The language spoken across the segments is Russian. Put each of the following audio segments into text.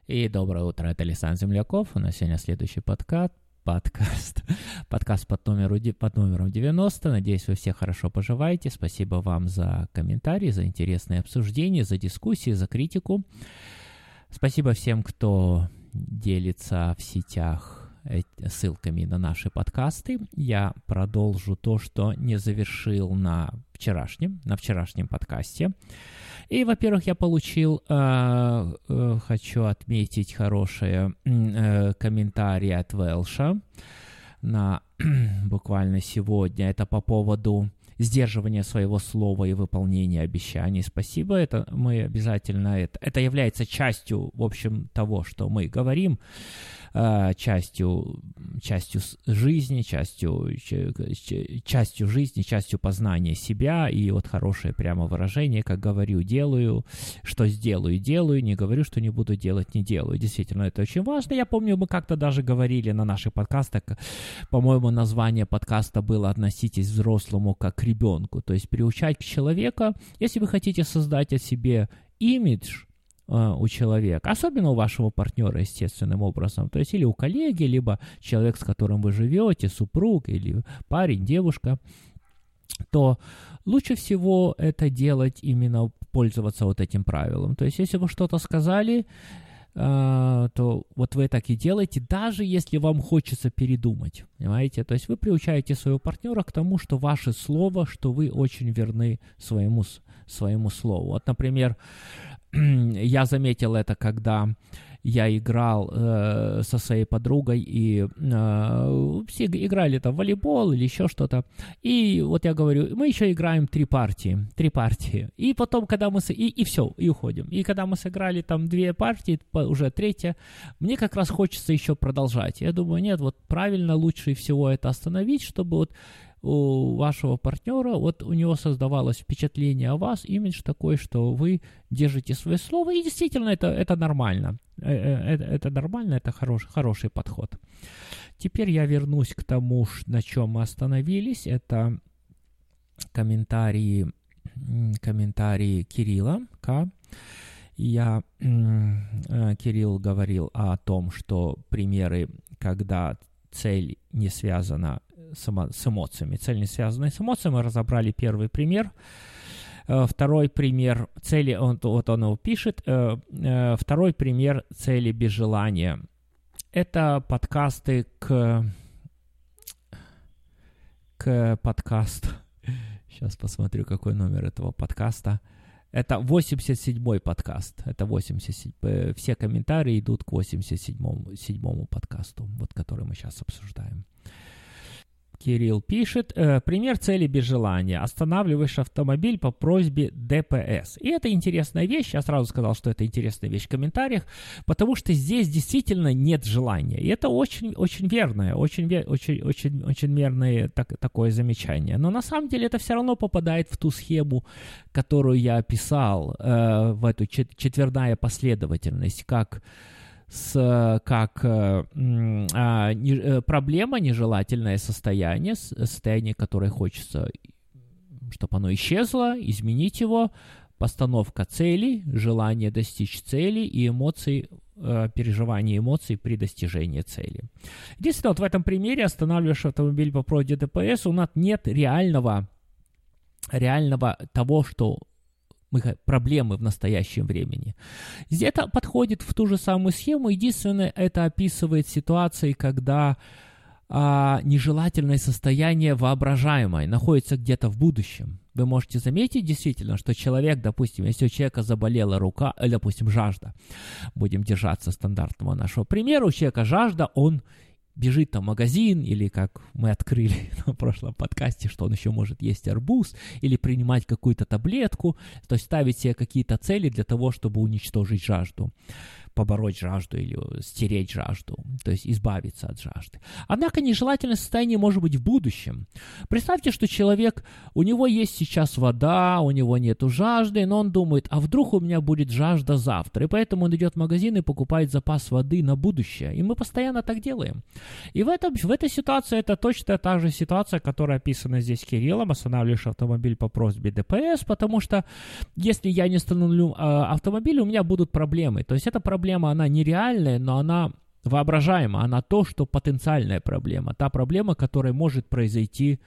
И доброе утро, это Александр Земляков. У нас сегодня следующий подкаст под номером 90. Надеюсь, вы все хорошо поживаете. Спасибо вам за комментарии, за интересные обсуждения, за дискуссии, за критику. Спасибо всем, кто делится в сетях ссылками на наши подкасты. Я продолжу то, что не завершил на вчерашнем подкасте. И, во-первых, я получил, хочу отметить, хорошие комментарии от Велша буквально сегодня. Это по поводу сдерживания своего слова и выполнения обещаний. Спасибо, это мы обязательно, это является частью, в общем, того, что мы говорим, частью жизни, частью познания себя, и вот хорошее прямо выражение, как говорю, делаю, что сделаю, делаю, не говорю, что не буду делать, не делаю. Действительно, это очень важно. Я помню, мы как-то даже говорили на наших подкастах, по-моему, название подкаста было «Относитесь взрослому как к ребенку», то есть приучать человека, если вы хотите создать о себе имидж у человека, особенно у вашего партнера, естественным образом, то есть или у коллеги, либо человек, с которым вы живете, супруг или парень, девушка, то лучше всего это делать именно пользоваться вот этим правилом. То есть если вы что-то сказали, то вот вы так и делаете, даже если вам хочется передумать, понимаете? То есть вы приучаете своего партнера к тому, что ваше слово, что вы очень верны своему слову. Вот, например, я заметил это, когда я играл со своей подругой, и все играли там в волейбол или еще что-то. И вот я говорю, мы еще играем три партии. И потом, когда мы... И все, и уходим. И когда мы сыграли там 2 партии, уже 3, мне как раз хочется еще продолжать. Я думаю, нет, вот правильно, лучше всего это остановить, чтобы вот у вашего партнера, вот у него создавалось впечатление о вас, имидж такой, что вы держите свое слово, и действительно это нормально. Это нормально, это хороший подход. Теперь я вернусь к тому, на чем мы остановились. Это комментарии Кирилла. Кирилл говорил о том, что примеры, когда цель не связана с эмоциями. Цель не связана с эмоциями. Мы разобрали первый пример. Второй пример цели, он его пишет. Второй пример цели без желания. Это подкасты к подкасту. Сейчас посмотрю, какой номер этого подкаста. Это 87-й подкаст. Это 87. Все комментарии идут к 87-му подкасту, вот который мы сейчас обсуждаем. Кирилл пишет, пример цели без желания. Останавливаешь автомобиль по просьбе ДПС. И это интересная вещь. Я сразу сказал, что это интересная вещь в комментариях, потому что здесь действительно нет желания. И это очень, очень верное, очень верное такое замечание. Но на самом деле это все равно попадает в ту схему, которую я описал, в эту четверная последовательность, как проблема, нежелательное состояние, которое хочется, чтобы оно исчезло, изменить его, постановка целей, желание достичь цели и эмоции, переживание эмоций при достижении цели. Единственное, вот в этом примере останавливаешь автомобиль по просьбе ДПС, у нас нет реального того, что проблемы в настоящем времени. Это подходит в ту же самую схему. Единственное, это описывает ситуации, когда нежелательное состояние воображаемое находится где-то в будущем. Вы можете заметить действительно, что человек, допустим, если у человека заболела рука, или, допустим, жажда, будем держаться стандартного нашего примера, у человека жажда, он бежит в магазин, или как мы открыли на прошлом подкасте, что он еще может есть арбуз, или принимать какую-то таблетку, то есть ставить себе какие-то цели для того, чтобы уничтожить жажду, побороть жажду или стереть жажду, то есть избавиться от жажды. Однако нежелательное состояние может быть в будущем. Представьте, что человек, у него есть сейчас вода, у него нету жажды, но он думает, а вдруг у меня будет жажда завтра, и поэтому он идет в магазин и покупает запас воды на будущее. И мы постоянно так делаем. И в этой ситуации это точно та же ситуация, которая описана здесь Кириллом, останавливаешь автомобиль по просьбе ДПС, потому что если я не остановлю автомобиль, у меня будут проблемы. То есть это проблема проблема, она нереальная, но она воображаема, она то, что потенциальная проблема, та проблема, которая может произойти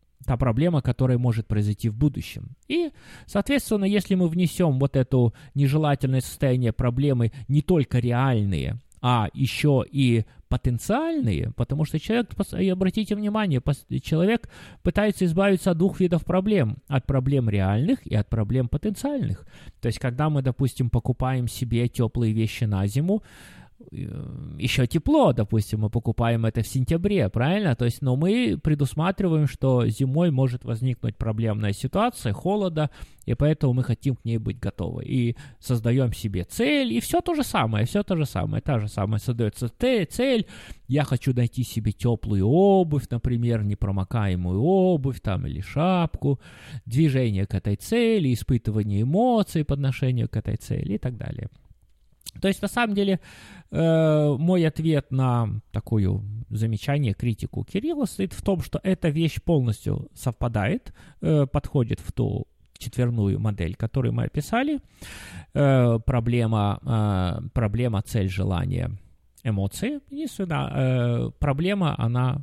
в будущем. И, соответственно, если мы внесем вот это нежелательное состояние проблемы не только реальные, а еще и потенциальные, потому что человек, и обратите внимание, человек пытается избавиться от двух видов проблем. От проблем реальных и от проблем потенциальных. То есть, когда мы, допустим, покупаем себе теплые вещи на зиму, еще тепло, допустим, мы покупаем это в сентябре, правильно? То есть, но мы предусматриваем, что зимой может возникнуть проблемная ситуация, холода, и поэтому мы хотим к ней быть готовы. И создаем себе цель, и все то же самое, та же самая создается цель. Я хочу найти себе теплую обувь, например, непромокаемую обувь, там, или шапку, движение к этой цели, испытывание эмоций по отношению к этой цели и так далее. То есть, на самом деле, мой ответ на такое замечание, критику Кирилла состоит в том, что эта вещь полностью совпадает, подходит в ту четверную модель, которую мы описали. Проблема, цель, желание, эмоции. Единственное, проблема, она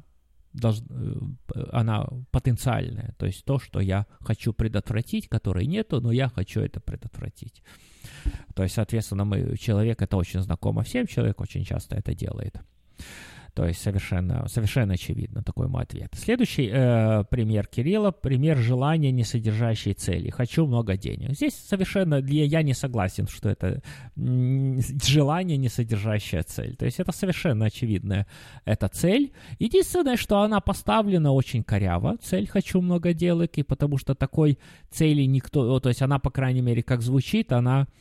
потенциальная, то есть то, что я хочу предотвратить, которой нету, но я хочу это предотвратить. То есть, соответственно, человек, это очень знакомо всем, человек очень часто это делает. То есть совершенно очевидно такой мой ответ. Следующий пример Кирилла, пример желания, не содержащей цели. Хочу много денег. Здесь совершенно я не согласен, что это желание, не содержащая цель. То есть это совершенно очевидная эта цель. Единственное, что она поставлена очень коряво. Цель «хочу много денег», и потому что такой цели никто, то есть она, по крайней мере, как звучит,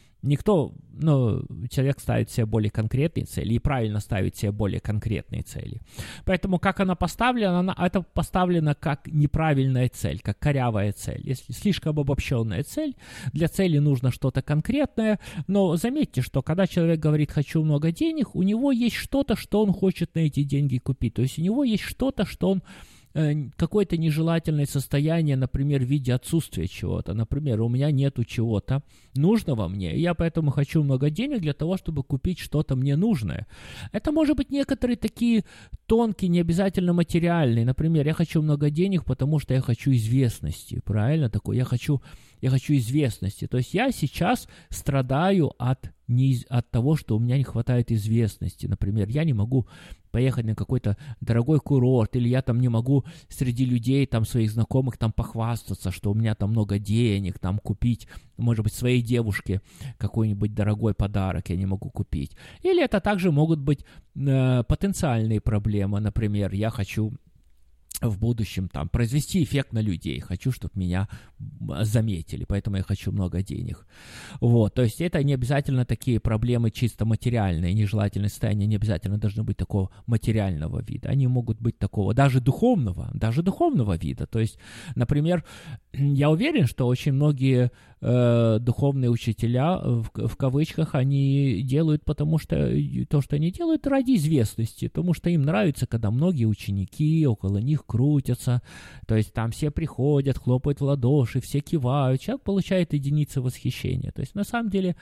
человек ставит себе более конкретные цели и правильно ставит себе более конкретные цели. Поэтому, как она поставлена, это поставлено как неправильная цель, как корявая цель. Если слишком обобщенная цель, для цели нужно что-то конкретное, но заметьте, что когда человек говорит «хочу много денег», у него есть что-то, что он хочет на эти деньги купить. То есть у него есть что-то, что он какое-то нежелательное состояние, например, в виде отсутствия чего-то. Например, у меня нету чего-то нужного мне, и я поэтому хочу много денег для того, чтобы купить что-то мне нужное. Это может быть некоторые такие тонкие, не обязательно материальные. Например, я хочу много денег, потому что я хочу известности. Правильно? Такое, я хочу известности. То есть я сейчас страдаю от того, что у меня не хватает известности. Например, я не могу поехать на какой-то дорогой курорт, или я там не могу среди людей, там, своих знакомых, там, похвастаться, что у меня там много денег, там, купить, может быть, своей девушке какой-нибудь дорогой подарок я не могу купить. Или это также могут быть потенциальные проблемы. Например, я хочу в будущем там произвести эффект на людей, хочу, чтобы меня заметили, поэтому я хочу много денег. Вот, то есть это не обязательно такие проблемы чисто материальные, нежелательные состояния не обязательно должны быть такого материального вида, они могут быть такого, даже духовного вида. То есть, например, я уверен, что очень многие духовные учителя, в кавычках, они делают, потому что то, что они делают, ради известности, потому что им нравится, когда многие ученики около них крутятся, то есть там все приходят, хлопают в ладоши, все кивают, человек получает единицы восхищения. То есть на самом деле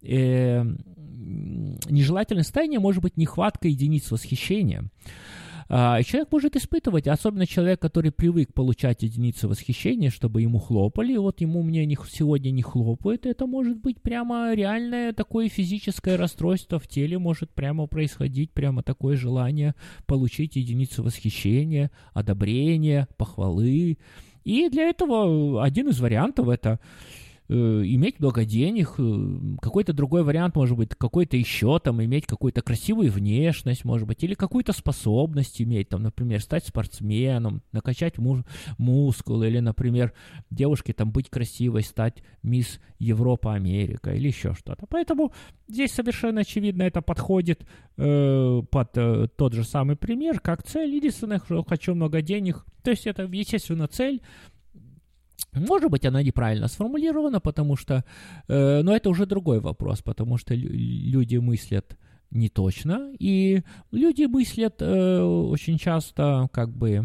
нежелательное состояние может быть нехватка единиц восхищения. И человек может испытывать, особенно человек, который привык получать единицы восхищения, чтобы ему хлопали, вот мне сегодня не хлопают, это может быть прямо реальное такое физическое расстройство в теле, может прямо происходить, прямо такое желание получить единицы восхищения, одобрения, похвалы. И для этого один из вариантов это иметь много денег, какой-то другой вариант, может быть, какой-то еще, там, иметь какую-то красивую внешность, может быть, или какую-то способность иметь, там, например, стать спортсменом, накачать мускулы, или, например, девушке, там, быть красивой, стать мисс Европа, Америка, или еще что-то. Поэтому здесь совершенно очевидно это подходит под тот же самый пример, как цель. Единственное, что хочу много денег, то есть это, естественно, цель. Может быть, она неправильно сформулирована, потому что, но это уже другой вопрос, потому что люди мыслят не точно, и люди мыслят очень часто как бы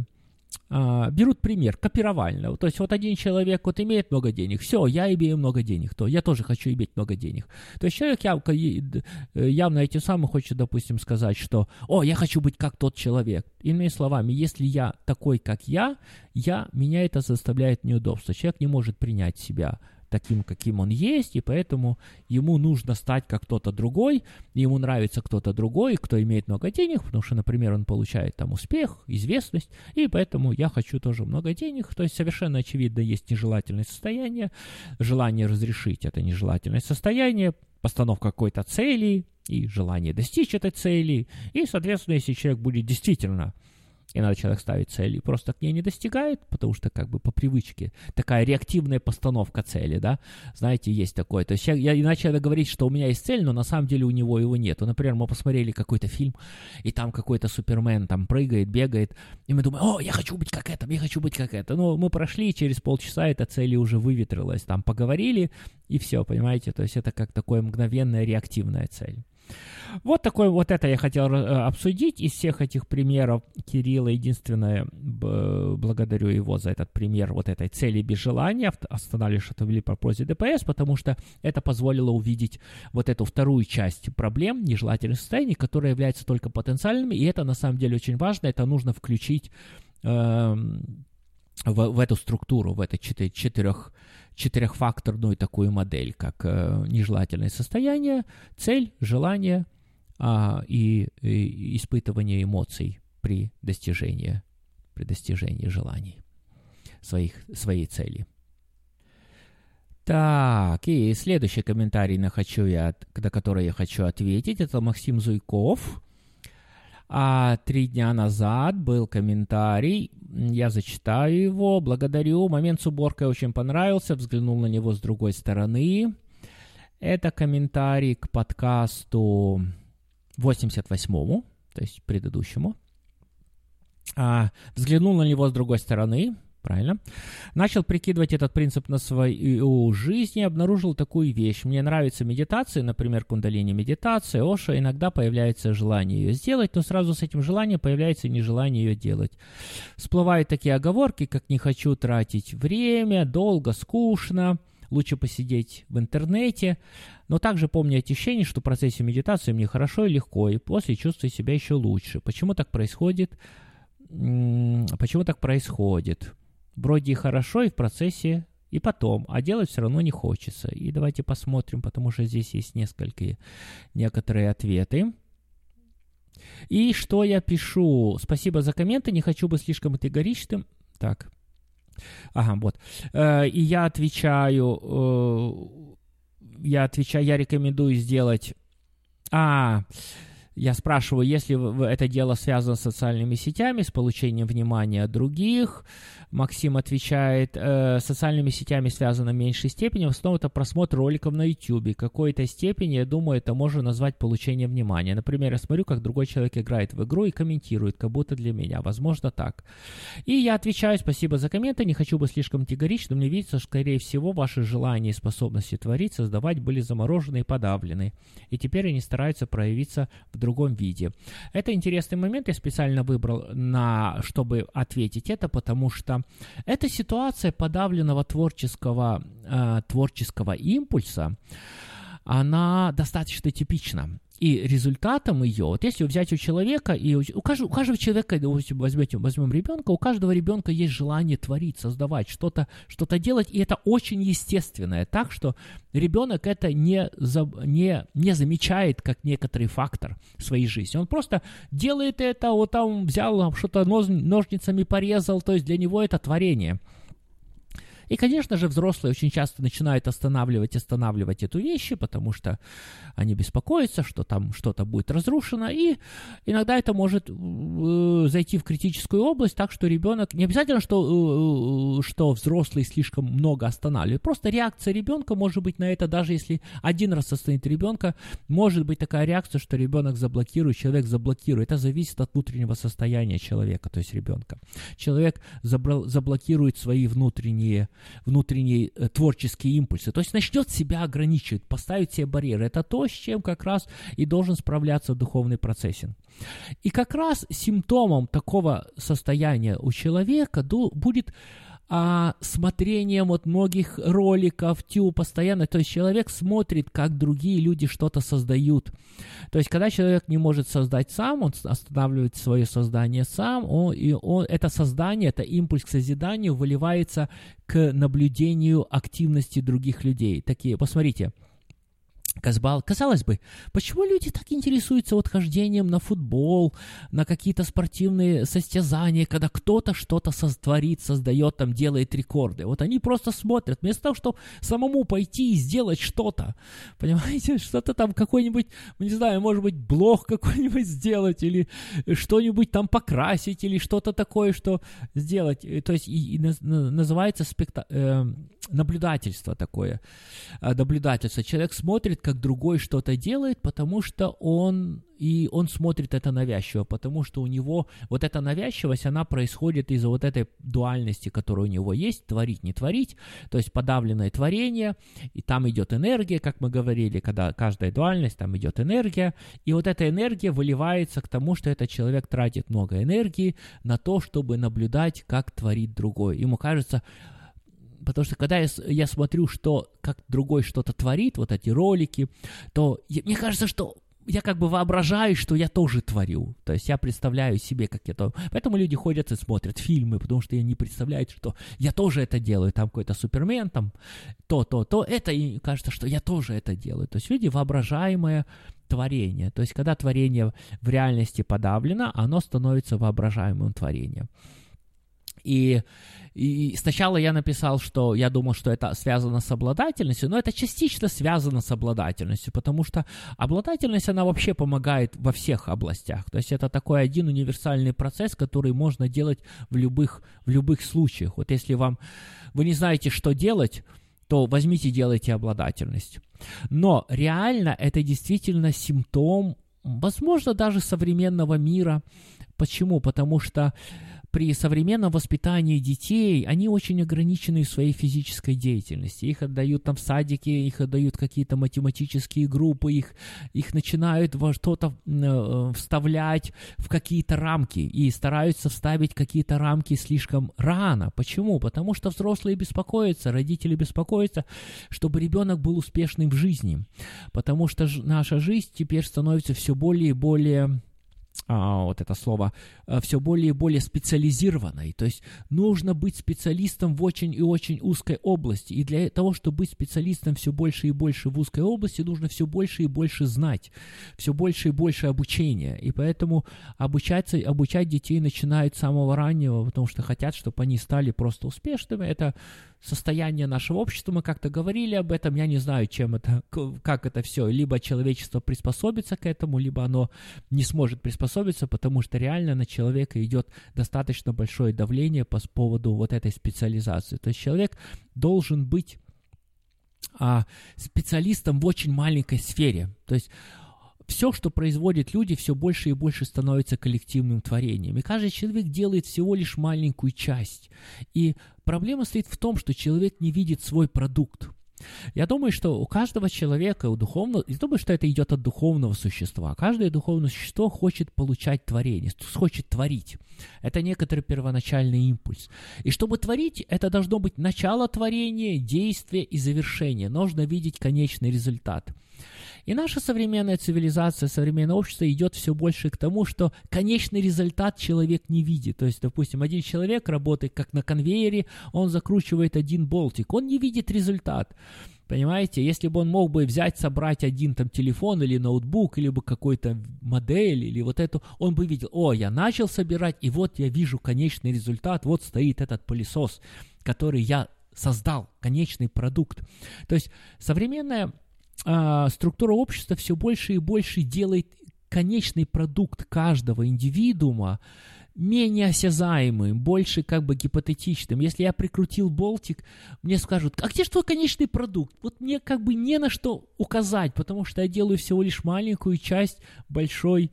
берут пример копировального. То есть вот один человек вот имеет много денег, все, я имею много денег, то я тоже хочу иметь много денег. То есть человек явно этим самым хочет, допустим, сказать, что я хочу быть как тот человек. Иными словами, если я такой, как меня это заставляет неудобство. Человек не может принять себя таким, каким он есть, и поэтому ему нужно стать как кто-то другой, ему нравится кто-то другой, кто имеет много денег, потому что, например, он получает там успех, известность, и поэтому я хочу тоже много денег, то есть совершенно очевидно есть нежелательное состояние, желание разрешить это нежелательное состояние, постановка какой-то цели и желание достичь этой цели, и, соответственно, если человек будет действительно иногда человек ставит цель и просто к ней не достигает, потому что как бы по привычке такая реактивная постановка цели, да, знаете, есть такое. То есть я иначе надо говорить, что у меня есть цель, но на самом деле у него его нет. Например, мы посмотрели какой-то фильм, и там какой-то Супермен там прыгает, бегает, и мы думаем, я хочу быть как это, я хочу быть как это. Но мы прошли, и через полчаса эта цель уже выветрилась, там поговорили, и все, понимаете, то есть это как такая мгновенная реактивная цель. Вот это я хотел обсудить. Из всех этих примеров Кирилла единственное, благодарю его за этот пример вот этой цели без желания, останавливали, что ввели по просьбе ДПС, потому что это позволило увидеть вот эту вторую часть проблем, нежелательных состояний, которые являются только потенциальными, и это на самом деле очень важно, это нужно включить в эту структуру, в эту четырехфакторную такую модель, как нежелательное состояние, цель, желание и испытывание эмоций при достижении желаний своей цели. Так, и следующий комментарий, на который я хочу ответить, это Максим Зуйков. 3 дня назад был комментарий, я зачитаю его, благодарю, момент с уборкой очень понравился, взглянул на него с другой стороны. Это комментарий к подкасту 88-му, то есть предыдущему. Взглянул на него с другой стороны, правильно. Начал прикидывать этот принцип на свою жизнь и обнаружил такую вещь. Мне нравится медитация, например, кундалини-медитация, Ошо. Иногда появляется желание ее сделать, но сразу с этим желанием появляется нежелание ее делать. Всплывают такие оговорки, как «не хочу тратить время», «долго», «скучно», «лучше посидеть в интернете». Но также помню ощущение, что в процессе медитации мне хорошо и легко, и после чувствую себя еще лучше. Почему так происходит? Вроде и хорошо, и в процессе, и потом, а делать все равно не хочется. И давайте посмотрим, потому что здесь есть некоторые ответы. И что я пишу? Спасибо за комменты, не хочу быть слишком категоричным. Так. Вот. И я рекомендую сделать... Я спрашиваю, если это дело связано с социальными сетями, с получением внимания других. Максим отвечает, с социальными сетями связано в меньшей степени, в основном это просмотр роликов на YouTube. В какой-то степени, я думаю, это можно назвать получением внимания. Например, я смотрю, как другой человек играет в игру и комментирует, как будто для меня. Возможно, так. И я отвечаю, спасибо за комменты, не хочу быть слишком категоричным, мне видится, что, скорее всего, ваши желания и способности творить, создавать были заморожены и подавлены. И теперь они стараются проявиться в другом виде. Это интересный момент, я специально выбрал, чтобы ответить это, потому что эта ситуация подавленного творческого импульса, она достаточно типична. И результатом ее, вот если взять у человека, и у каждого человека, возьмем ребенка, у каждого ребенка есть желание творить, создавать, что-то делать, и это очень естественное, так что ребенок это не замечает как некоторый фактор своей жизни. Он просто делает это, вот там взял, что-то ножницами порезал, то есть для него это творение. И, конечно же, взрослые очень часто начинают останавливать эту вещь, потому что они беспокоятся, что там что-то будет разрушено, и иногда это может зайти в критическую область, так что ребенок, не обязательно, что взрослый слишком много останавливает, просто реакция ребенка может быть на это, даже если один раз остановит ребенка, может быть такая реакция, что ребенок заблокирует, человек заблокирует, это зависит от внутреннего состояния человека, то есть ребенка. Человек заблокирует свои внутренние внутренние творческие импульсы. То есть начнет себя ограничивать, поставить себе барьеры. Это то, с чем как раз и должен справляться духовный процессинг. И как раз симптомом такого состояния у человека будет смотрением вот многих роликов, постоянно, то есть человек смотрит, как другие люди что-то создают. То есть когда человек не может создать сам, он останавливает свое создание сам, это создание, это импульс к созиданию выливается к наблюдению активности других людей. Такие, посмотрите, казалось бы, почему люди так интересуются вот хождением на футбол, на какие-то спортивные состязания, когда кто-то что-то творит, создает, там, делает рекорды. Вот они просто смотрят, вместо того, чтобы самому пойти и сделать что-то. Понимаете, что-то там какой-нибудь, не знаю, может быть, блог какой-нибудь сделать, или что-нибудь там покрасить, или что-то такое, что сделать. То есть называется наблюдательство такое. Наблюдательство. Человек смотрит, как другой что-то делает, потому что он смотрит это навязчиво, потому что у него вот эта навязчивость, она происходит из-за вот этой дуальности, которая у него есть, творить, не творить, то есть подавленное творение, и там идет энергия, как мы говорили, когда каждая дуальность, там идет энергия, и вот эта энергия выливается к тому, что этот человек тратит много энергии на то, чтобы наблюдать, как творит другой. Ему кажется, потому что когда я смотрю, как другой что-то творит, вот эти ролики, то мне кажется, что я как бы воображаю, что я тоже творю. То есть я представляю себе, как я то... Поэтому люди ходят и смотрят фильмы, потому что они представляют, что я тоже это делаю. Там какой-то Супермен, там это, и кажется, что я тоже это делаю. То есть люди воображаемое творение. То есть когда творение в реальности подавлено, оно становится воображаемым творением. И сначала я написал, что я думал, что это связано с обладательностью, но это частично связано с обладательностью, потому что обладательность, она вообще помогает во всех областях. То есть это такой один универсальный процесс, который можно делать в любых случаях. Вот если вы не знаете, что делать, то возьмите, делайте обладательность. Но реально это действительно симптом, возможно, даже современного мира. Почему? Потому что при современном воспитании детей они очень ограничены в своей физической деятельности. Их отдают там в садике, их отдают какие-то математические группы, их начинают во что-то вставлять в какие-то рамки и стараются вставить какие-то рамки слишком рано. Почему? Потому что взрослые беспокоятся, родители беспокоятся, чтобы ребенок был успешным в жизни. Потому что наша жизнь теперь становится все более и более... вот это слово, все более и более специализированной. То есть нужно быть специалистом в очень и очень узкой области. И для того, чтобы быть специалистом все больше и больше в узкой области, нужно все больше и больше знать, все больше и больше обучения. И поэтому обучать детей начинают с самого раннего, потому что хотят, чтобы они стали просто успешными. Это состояние нашего общества, мы как-то говорили об этом, я не знаю, как это все, либо человечество приспособится к этому, либо оно не сможет приспособиться, потому что реально на человека идет достаточно большое давление по поводу вот этой специализации. То есть человек должен быть специалистом в очень маленькой сфере. То есть все, что производят люди, все больше и больше становится коллективным творением. И каждый человек делает всего лишь маленькую часть. И проблема стоит в том, что человек не видит свой продукт. Я думаю, что у каждого человека, я думаю, что это идет от духовного существа. Каждое духовное существо хочет получать творение, хочет творить. Это некоторый первоначальный импульс. И чтобы творить, это должно быть начало творения, действие и завершение. Нужно видеть конечный результат. И наша современная цивилизация, современное общество идет все больше к тому, что конечный результат человек не видит. То есть, допустим, один человек работает как на конвейере, он закручивает один болтик, он не видит результат. Понимаете, если бы он мог бы собрать один там телефон или ноутбук, или бы какой-то модель, или вот эту, он бы видел, я начал собирать, и вот я вижу конечный результат, вот стоит этот пылесос, который я создал, конечный продукт. То есть современная структура общества все больше и больше делает конечный продукт каждого индивидуума менее осязаемым, больше как бы гипотетичным. Если я прикрутил болтик, мне скажут, а где же твой конечный продукт? Вот мне как бы не на что указать, потому что я делаю всего лишь маленькую часть большой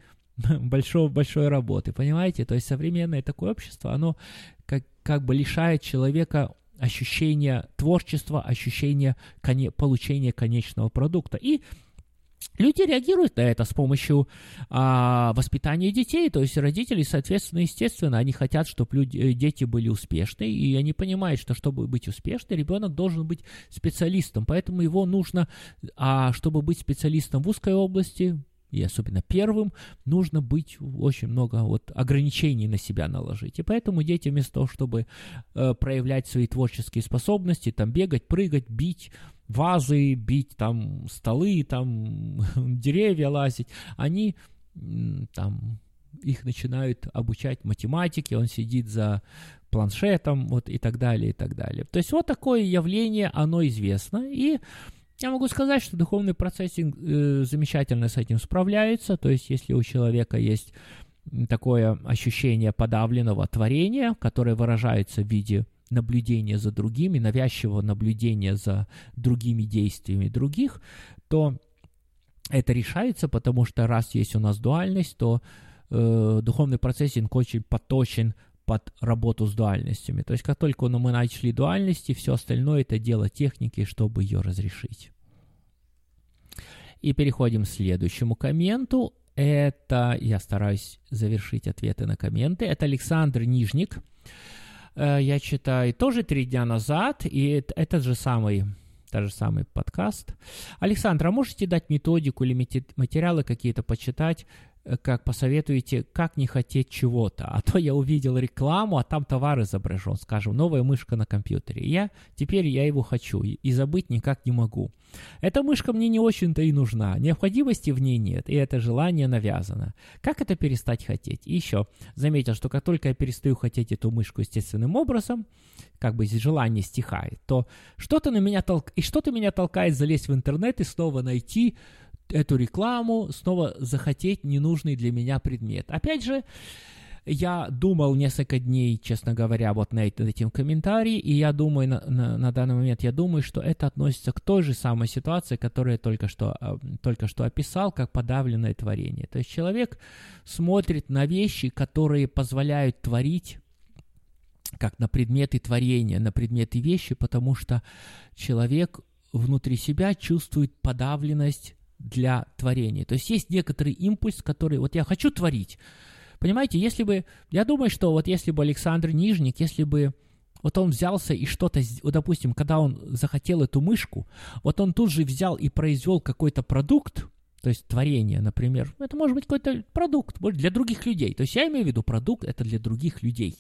работы, понимаете? То есть современное такое общество, оно как бы лишает человека ощущение творчества, ощущение получения конечного продукта. И люди реагируют на это с помощью воспитания детей, то есть родители, соответственно, естественно, они хотят, чтобы дети были успешны, и они понимают, что чтобы быть успешным, ребенок должен быть специалистом, поэтому его нужно, чтобы быть специалистом в узкой области, и особенно первым, нужно быть очень много ограничений на себя наложить. И поэтому дети вместо того, чтобы проявлять свои творческие способности, там бегать, прыгать, бить вазы, бить там столы, там деревья лазить, они там их начинают обучать математике, он сидит за планшетом, и так далее, и так далее. То есть такое явление, оно известно, и я могу сказать, что духовный процессинг замечательно с этим справляется, то есть если у человека есть такое ощущение подавленного творения, которое выражается в виде наблюдения за другими, навязчивого наблюдения за другими действиями других, то это решается, потому что раз есть у нас дуальность, то духовный процессинг очень подточен под работу с дуальностями. То есть, как только мы начали дуальности, все остальное это дело техники, чтобы ее разрешить. И переходим к следующему комменту. Это, я стараюсь завершить ответы на комменты. Это Александр Нижник. Я читаю тоже 3 дня назад, и это тот же самый подкаст. Александр, а можете дать методику или материалы какие-то почитать, как посоветуете, как не хотеть чего-то? А то я увидел рекламу, а там товар изображен, скажем, новая мышка на компьютере. Теперь я его хочу и забыть никак не могу. Эта мышка мне не очень-то и нужна, необходимости в ней нет, и это желание навязано. Как это перестать хотеть? И еще заметил, что как только я перестаю хотеть эту мышку естественным образом, как бы желание стихает, то что-то меня толкает залезть в интернет и снова найти эту рекламу, снова захотеть ненужный для меня предмет. Опять же, я думал несколько дней, честно говоря, над этим комментарием, и я думаю, на данный момент, что это относится к той же самой ситуации, которую я только что описал, как подавленное творение. То есть человек смотрит на вещи, которые позволяют творить, как на предметы творения, на предметы вещи, потому что человек внутри себя чувствует подавленность для творения. То есть есть некоторый импульс, который, я хочу творить. Понимаете, я думаю, что если бы Александр Нижник, если бы он взялся и что-то, допустим, когда он захотел эту мышку, он тут же взял и произвел какой-то продукт, то есть творение, например, это может быть какой-то продукт для других людей. То есть я имею в виду продукт, это для других людей.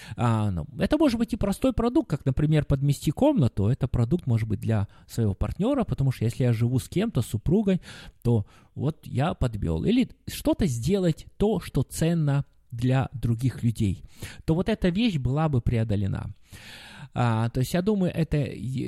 Это может быть и простой продукт, как, например, подмести комнату. Это продукт может быть для своего партнера, потому что если я живу с кем-то, с супругой, то я подвел. Или что-то сделать, то, что ценно для других людей. То эта вещь была бы преодолена. То есть я думаю, это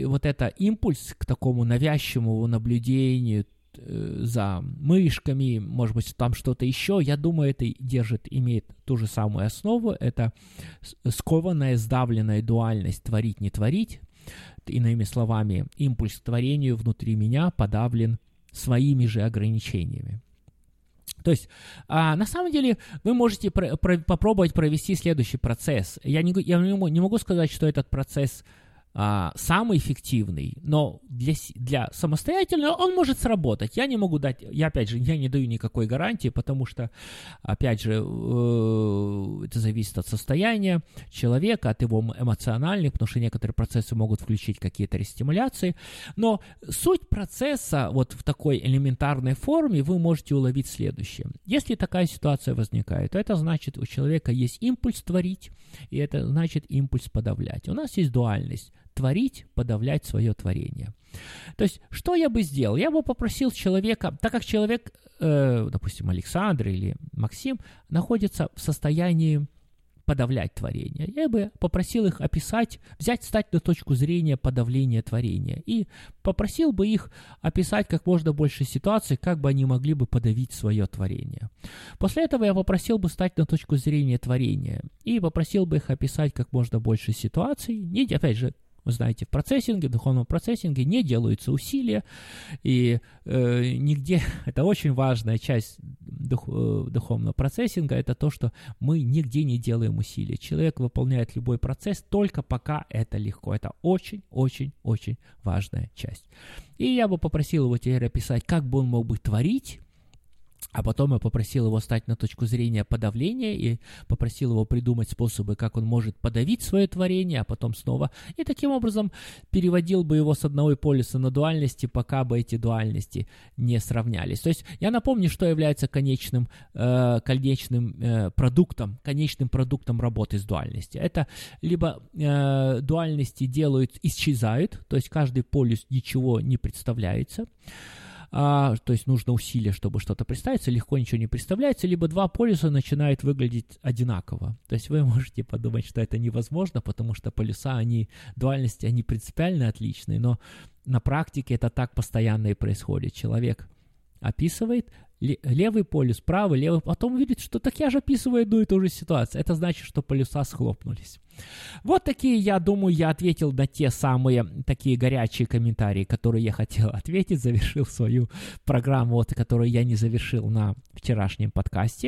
импульс к такому навязчивому наблюдению за мышками, может быть, там что-то еще, я думаю, это имеет ту же самую основу, это скованная, сдавленная дуальность творить, не творить, иными словами, импульс к творению внутри меня подавлен своими же ограничениями. То есть, на самом деле, вы можете попробовать провести следующий процесс. Я не могу сказать, что этот процесс самый эффективный, но для самостоятельного он может сработать. Я не могу дать, опять же, я не даю никакой гарантии, потому что, опять же, это зависит от состояния человека, от его эмоциональных, потому что некоторые процессы могут включить какие-то рестимуляции, но суть процесса в такой элементарной форме вы можете уловить следующее. Если такая ситуация возникает, то это значит, у человека есть импульс творить, и это значит импульс подавлять. У нас есть дуальность. Творить, подавлять свое творение. То есть, что я бы сделал? Я бы попросил человека, так как человек, допустим, Александр или Максим, находится в состоянии подавлять творение, я бы попросил их описать, стать на точку зрения подавления творения, и попросил бы их описать как можно больше ситуаций, как бы они могли бы подавить свое творение. После этого я попросил бы стать на точку зрения творения, и попросил бы их описать как можно больше ситуаций, опять же, Вы знаете, в процессинге, в духовном процессинге не делаются усилия, и нигде, это очень важная часть духовного процессинга, это то, что мы нигде не делаем усилия. Человек выполняет любой процесс только пока это легко. Это очень-очень-очень важная часть. И я бы попросил его теперь описать, как бы он мог бы творить. А потом я попросил его стать на точку зрения подавления и попросил его придумать способы, как он может подавить свое творение, а потом снова. И таким образом переводил бы его с одного полюса на дуальности, пока бы эти дуальности не сравнялись. То есть я напомню, что является конечным продуктом работы с дуальностью. Это либо дуальности исчезают, то есть каждый полюс ничего не представляется, то есть нужно усилие, чтобы что-то представиться, легко ничего не представляется, либо два полюса начинают выглядеть одинаково. То есть вы можете подумать, что это невозможно, потому что полюса, дуальности, они принципиально отличные, но на практике это так постоянно и происходит. Человек описывает левый полюс, правый, левый, потом видит, что так я же описываю одну и ту же ситуацию. Это значит, что полюса схлопнулись. Вот такие, я думаю, я ответил на те самые такие горячие комментарии, которые я хотел ответить, завершил свою программу, которую я не завершил на вчерашнем подкасте.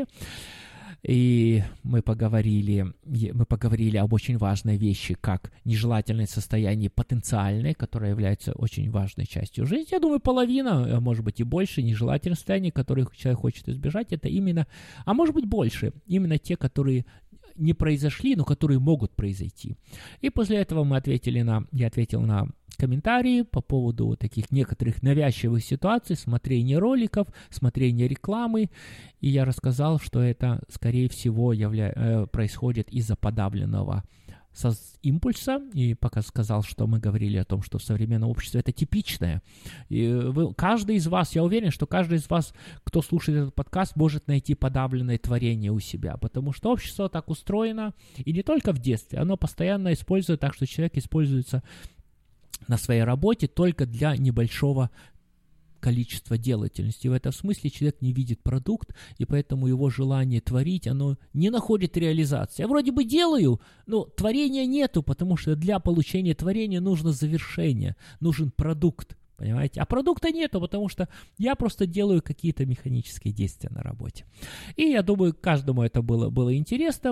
И мы поговорили об очень важной вещи, как нежелательное состояние потенциальное, которое является очень важной частью жизни. Я думаю, половина, может быть и больше, нежелательных состояний, которые человек хочет избежать, это именно, а может быть больше, именно те, которые не произошли, но которые могут произойти. И после этого я ответил на комментарии по поводу таких некоторых навязчивых ситуаций, смотрения роликов, смотрения рекламы, и я рассказал, что это, скорее всего, происходит из-за подавленного импульса, и пока сказал, что мы говорили о том, что в современном обществе это типичное. И каждый из вас, я уверен, что каждый из вас, кто слушает этот подкаст, может найти подавленное творение у себя, потому что общество так устроено, и не только в детстве, оно постоянно использует так, что человек используется на своей работе только для небольшого количества деятельности. В этом смысле человек не видит продукт, и поэтому его желание творить, оно не находит реализации. Я вроде бы делаю, но творения нету, потому что для получения творения нужно завершение, нужен продукт, понимаете? А продукта нету, потому что я просто делаю какие-то механические действия на работе. И я думаю, каждому это было интересно.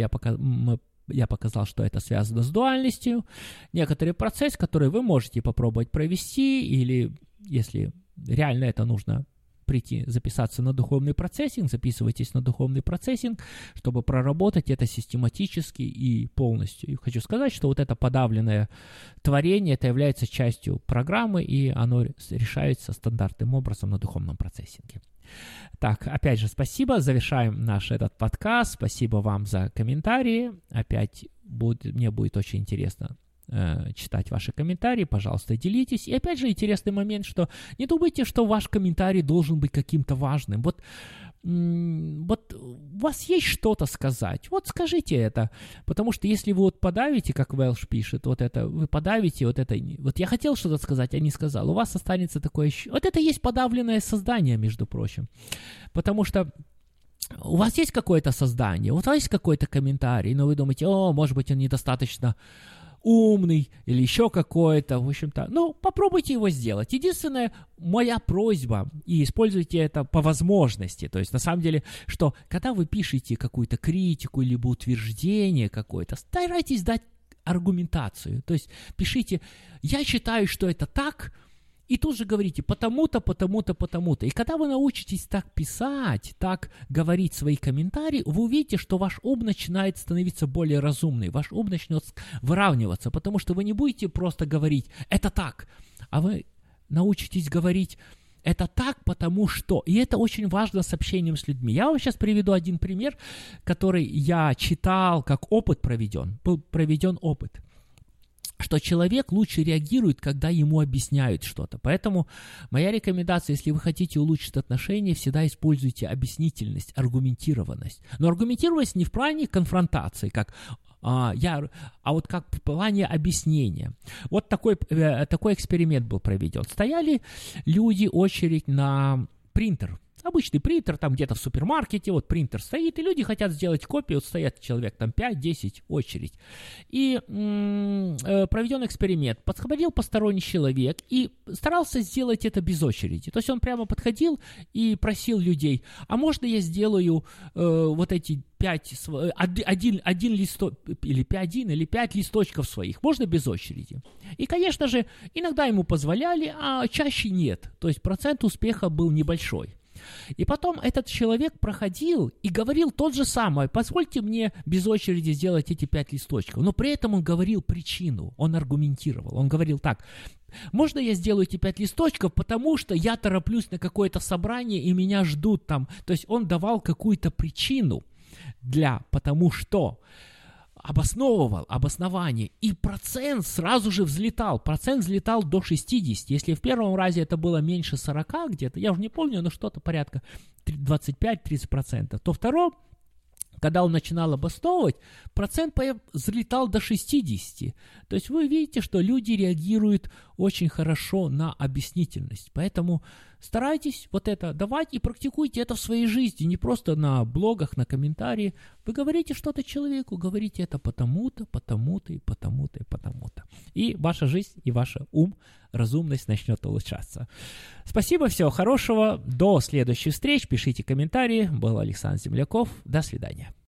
Я показал, что это связано с дуальностью. Некоторый процесс, который вы можете попробовать провести, или если реально это нужно записаться на духовный процессинг, записывайтесь на духовный процессинг, чтобы проработать это систематически и полностью. И хочу сказать, что вот это подавленное творение, это является частью программы, и оно решается стандартным образом на духовном процессинге. Так, опять же, спасибо, завершаем наш этот подкаст, спасибо вам за комментарии, опять мне будет очень интересно читать ваши комментарии, пожалуйста, делитесь. И опять же интересный момент, что не думайте, что ваш комментарий должен быть каким-то важным. Вот у вас есть что-то сказать, вот скажите это, потому что если вы подавите, как Велш пишет, вы подавите вот я хотел что-то сказать, а не сказал, у вас останется такое ощущение, вот это есть подавленное создание, между прочим, потому что у вас есть какое-то создание, у вас есть какой-то комментарий, но вы думаете, может быть, он недостаточно умный или еще какой-то, в общем-то, попробуйте его сделать. Единственная моя просьба, и используйте это по возможности, то есть на самом деле, что когда вы пишете какую-то критику либо утверждение какое-то, старайтесь дать аргументацию, то есть пишите, я считаю, что это так, и тут же говорите, потому-то, потому-то, потому-то. И когда вы научитесь так писать, так говорить свои комментарии, вы увидите, что ваш ум начинает становиться более разумный, ваш ум начнет выравниваться, потому что вы не будете просто говорить «это так», а вы научитесь говорить «это так, потому что». И это очень важно с общением с людьми. Я вам сейчас приведу один пример, который я читал, как опыт был проведен опыт, что человек лучше реагирует, когда ему объясняют что-то. Поэтому моя рекомендация, если вы хотите улучшить отношения, всегда используйте объяснительность, аргументированность. Но аргументированность не в плане конфронтации, как как в плане объяснения. Вот такой эксперимент был проведен. Стояли люди, очередь на принтер. Обычный принтер, там где-то в супермаркете, вот принтер стоит, и люди хотят сделать копию, вот стоят человек там 5-10, очередь. И проведен эксперимент, подходил посторонний человек и старался сделать это без очереди. То есть он прямо подходил и просил людей, а можно я сделаю вот эти 5, один листок, или 5 листочков своих, можно без очереди. И, конечно же, иногда ему позволяли, а чаще нет. То есть процент успеха был небольшой. И потом этот человек проходил и говорил тот же самое: позвольте мне без очереди сделать эти 5 листочков. Но при этом он говорил причину, он аргументировал. Он говорил так: можно я сделаю эти 5 листочков, потому что я тороплюсь на какое-то собрание и меня ждут там. То есть он давал какую-то причину потому что обосновывал обоснование, и процент сразу же взлетал. Процент взлетал до 60. Если в первом разе это было меньше 40 где-то, я уже не помню, но что-то порядка 25-30%, то втором, когда он начинал обосновывать, процент взлетал до 60. То есть вы видите, что люди реагируют очень хорошо на объяснительность. Поэтому старайтесь вот это давать и практикуйте это в своей жизни, не просто на блогах, на комментарии. Вы говорите что-то человеку, говорите это потому-то, потому-то и потому-то и потому-то. И ваша жизнь, и ваш ум, разумность начнет улучшаться. Спасибо, всего хорошего, до следующих встреч, пишите комментарии. Был Александр Земляков, до свидания.